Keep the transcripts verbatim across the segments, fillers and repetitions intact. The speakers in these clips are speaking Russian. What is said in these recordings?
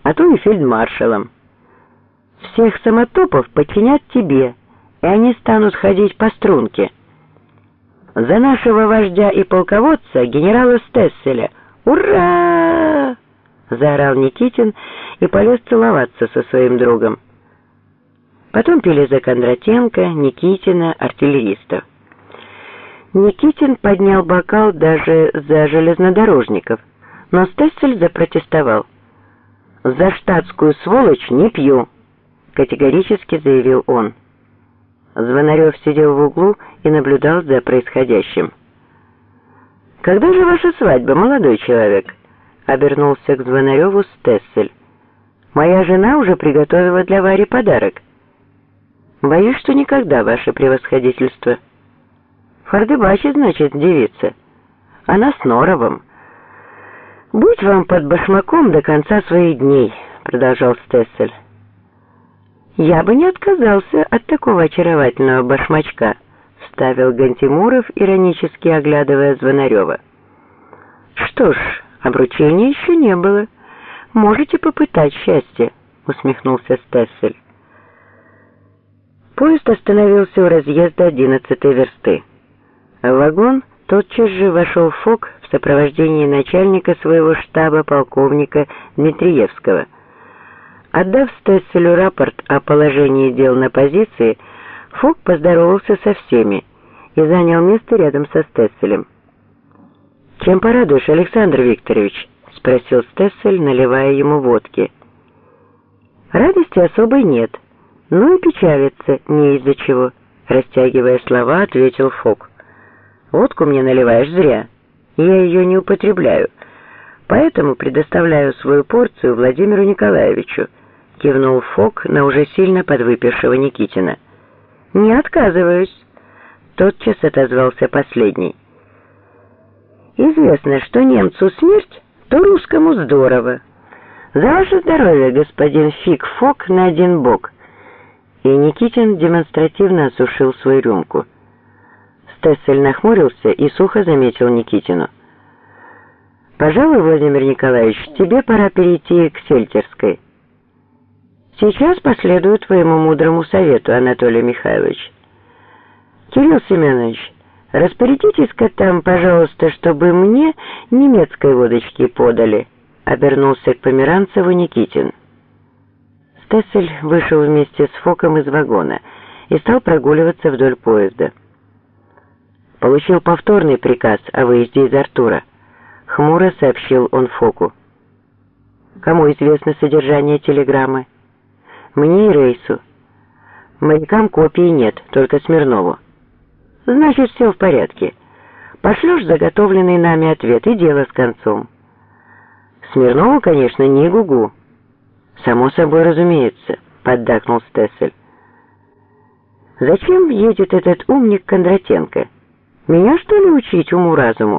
а то и фельдмаршалом. Всех самотопов подчинят тебе, и они станут ходить по струнке. За нашего вождя и полководца, генерала Стесселя! Ура!» — заорал Никитин и полез целоваться со своим другом. Потом пили за Кондратенко, Никитина, артиллеристов. Никитин поднял бокал даже за железнодорожников, но Стессель запротестовал. «За штатскую сволочь не пью», — категорически заявил он. Звонарев сидел в углу и наблюдал за происходящим. «Когда же ваша свадьба, молодой человек?» — обернулся к Звонареву Стессель. «Моя жена уже приготовила для Вари подарок». «Боюсь, что никогда, ваше превосходительство». «Фардыбачи, значит, девица. Она с норовом». «Будь вам под башмаком до конца своих дней», — продолжал Стессель. «Я бы не отказался от такого очаровательного башмачка», — вставил Гантимуров, иронически оглядывая Звонарева. «Что ж, обручения еще не было. Можете попытать счастье», — усмехнулся Стессель. Поезд остановился у разъезда одиннадцатой версты. В вагон тотчас же вошел Фок в сопровождении начальника своего штаба полковника Дмитриевского. Отдав Стесселю рапорт о положении дел на позиции, Фок поздоровался со всеми и занял место рядом со Стесселем. «Чем порадуешь, Александр Викторович?» — спросил Стессель, наливая ему водки. «Радости особой нет, но и печалиться не из-за чего», — растягивая слова, ответил Фок. «Водку мне наливаешь зря, я ее не употребляю, поэтому предоставляю свою порцию Владимиру Николаевичу», — кивнул Фок на уже сильно подвыпившего Никитина. «Не отказываюсь», — тотчас отозвался последний. «Известно, что немцу смерть, то русскому здорово. За ваше здоровье, господин Фиг Фок, на один бок». И Никитин демонстративно осушил свою рюмку. Стессель нахмурился и сухо заметил Никитину. «Пожалуй, Владимир Николаевич, тебе пора перейти к сельтерской». «Сейчас последую твоему мудрому совету, Анатолий Михайлович». «Кирилл Семенович, распорядитесь-ка там, пожалуйста, чтобы мне немецкой водочки подали», — обернулся к Померанцеву Никитин. Стессель вышел вместе с Фоком из вагона и стал прогуливаться вдоль поезда. «Получил повторный приказ о выезде из Артура», — хмуро сообщил он Фоку. «Кому известно содержание телеграммы?» «Мне и Рейсу. Морякам копии нет, только Смирнову». «Значит, все в порядке. Пошлешь заготовленный нами ответ, и дело с концом». «Смирнову, конечно, не гугу». «Само собой разумеется», — поддакнул Стессель. «Зачем едет этот умник Кондратенко? Меня, что ли, учить уму-разуму?»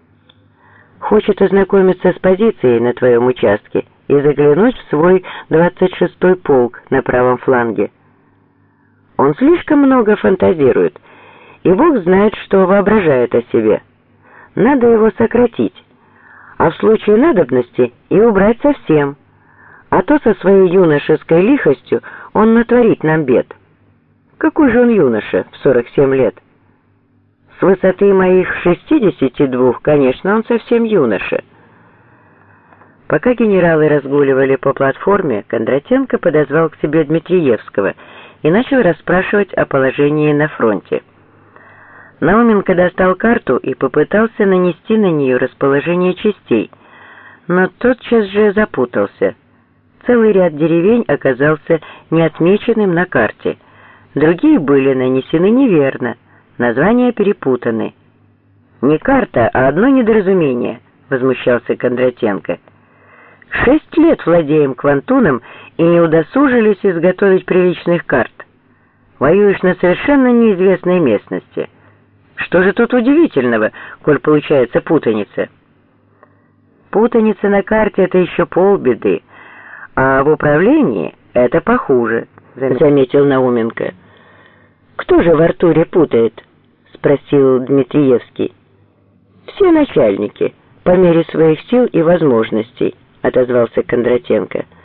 «Хочет ознакомиться с позицией на твоем участке и заглянуть в свой двадцать шестой полк на правом фланге. Он слишком много фантазирует, и Бог знает, что воображает о себе. Надо его сократить, а в случае надобности и убрать совсем, а то со своей юношеской лихостью он натворит нам бед». «Какой же он юноша в сорок семь лет?» «С высоты моих шестидесяти двух, конечно, он совсем юноша». Пока генералы разгуливали по платформе, Кондратенко подозвал к себе Дмитриевского и начал расспрашивать о положении на фронте. Науменко достал карту и попытался нанести на нее расположение частей, но тотчас же запутался. Целый ряд деревень оказался неотмеченным на карте, другие были нанесены неверно, названия перепутаны. «Не карта, а одно недоразумение», — возмущался Кондратенко. «Шесть лет владеем Квантуном и не удосужились изготовить приличных карт. Воюешь на совершенно неизвестной местности. Что же тут удивительного, коль получается путаница?» «Путаница на карте — это еще полбеды, а в управлении это похуже», — заметил Науменко. «Кто же в Артуре путает?» — спросил Дмитриевский. «Все начальники, по мере своих сил и возможностей», — отозвался Кондратенко.